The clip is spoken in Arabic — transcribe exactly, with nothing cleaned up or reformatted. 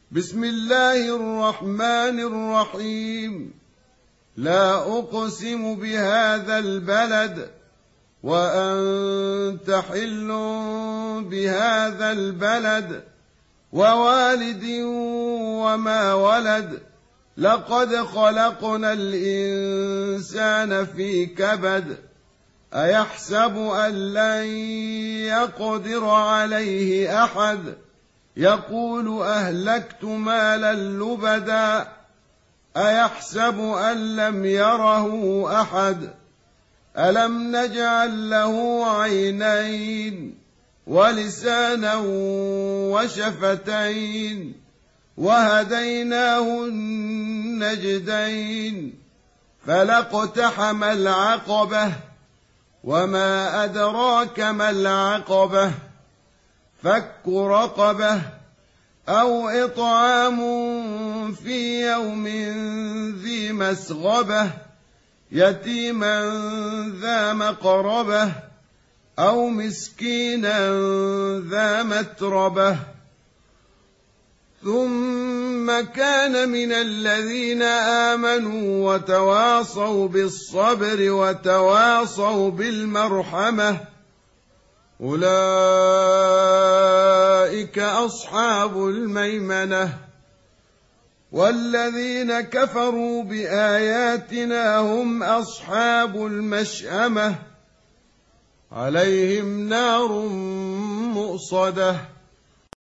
بسم الله الرحمن الرحيم. لا أقسم بهذا البلد وأنت حل بهذا البلد ووالد وما ولد لقد خلقنا الإنسان في كبد أيحسب أن لن يقدر عليه أحد يقول أهلكت مالا لبدا أيحسب أن لم يره أحد ألم نجعل له عينين ولسانا وشفتين وهديناه النجدين فلاقتحم العقبة وما أدراك ما العقبة فك رقبة أو إطعام في يوم ذي مسغبة يتيما ذا مقربة أو مسكينا ذا متربة ثم كان من الذين آمنوا وتواصوا بالصبر وتواصوا بالمرحمة أولئك أصحاب الميمنة والذين كفروا بآياتنا هم أصحاب المشأمة عليهم نار مؤصدة